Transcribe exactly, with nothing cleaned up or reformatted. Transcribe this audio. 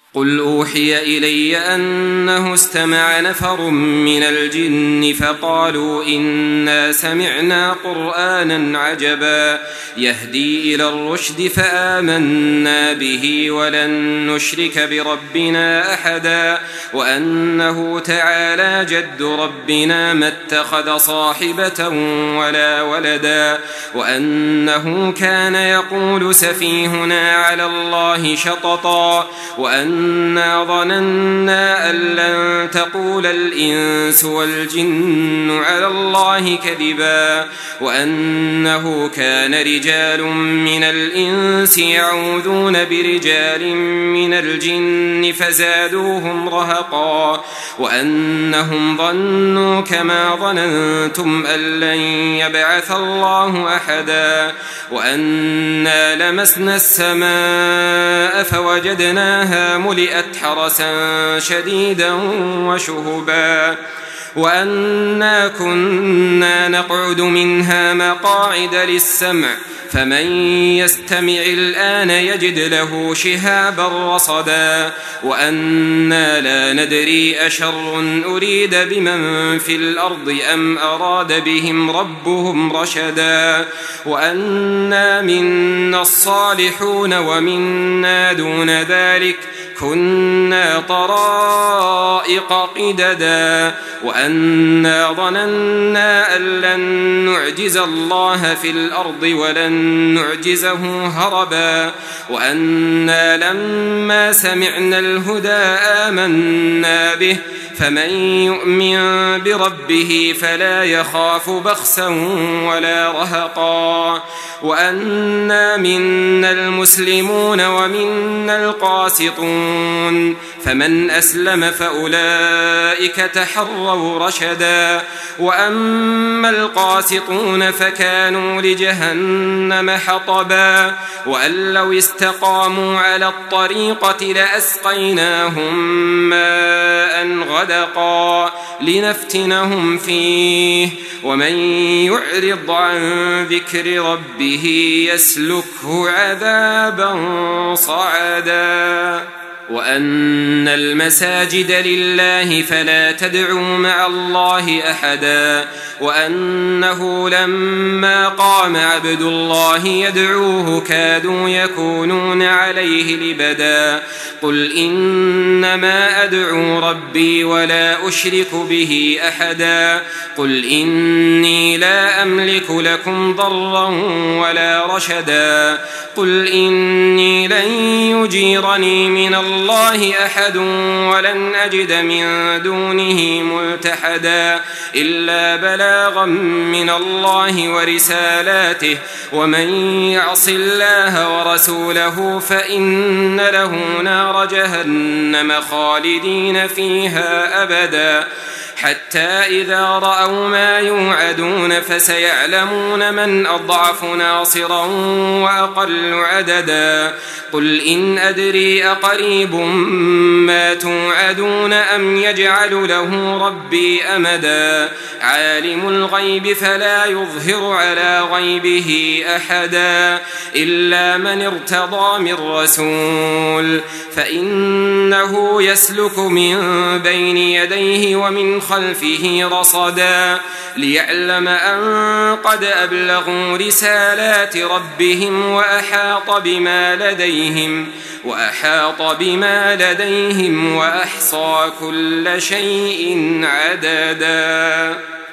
قل أوحي إلي أنه استمع نفر من الجن فقالوا إنا سمعنا قرآنا عجبا يهدي إلى الرشد فآمنا به ولن نشرك بربنا أحدا وأنه تعالى جد ربنا ما اتخذ صاحبة ولا ولدا وأنه كان يقول سفيهنا على الله شططا وأن إنا ظننا أن لن تقول الإنس والجن على الله كذبا وأنه كان رجال من الإنس يعوذون برجال من الجن فزادوهم رهقا وأنهم ظنوا كما ظننتم أن لن يبعث الله أحدا وأنا لمسنا السماء فوجدناها ملئت حرسا شديدا وشهبا وأنا كنا نقعد منها مقاعد للسمع فمن يستمع الآن يجد له شهابا رصدا وأنا لا ندري أشر أريد بمن في الأرض أم أراد بهم ربهم رشدا وأنا منا الصالحون ومنا دون ذلك كنا طرائق قددا وأنا ظننا أن لن نعجز الله في الأرض ولن نعجزه هربا وأنا لما سمعنا الهدى آمنا به فمن يؤمن بربه فلا يخاف بخسا ولا رهقا وأنا منا المسلمون ومنا القاسطون فمن أسلم فأولئك تحروا رشدا وأما القاسطون فكانوا لجهنم حطبا وأن لو استقاموا على الطريقة لأسقيناهم ماء غدقا لنفتنهم فيه ومن يعرض عن ذكر ربه يسلكه عذابا صعدا وأن المساجد لله فلا تدعوا مع الله أحدا وأنه لما قام عبد الله يدعوه كادوا يكونون عليه لبدا قل إنما أدعو ربي ولا أشرك به أحدا قل إني لا أملك لكم ضرا ولا رشدا قل إني لن يجيرني من الله أحد ولن أجد من دونه ملتحدا إلا بلاغا من الله ورسالاته ومن يعص الله ورسوله فإن له نار جهنم خالدين فيها أبدا حتى إذا رأوا ما يوعدون فسيعلمون من أضعف ناصرا وأقل عددا قل إن أدري أقريب ما توعدون أم يجعل له ربي أمدا عالم الغيب فلا يظهر على غيبه أحدا إلا من ارتضى من رسول فإنه يسلك من بين يديه ومن خلفه رصدا ليعلم أن قد أبلغوا رسالات ربهم وأحاط بما لديهم وأحاط بما لديهم وأحصى كل شيء عددا.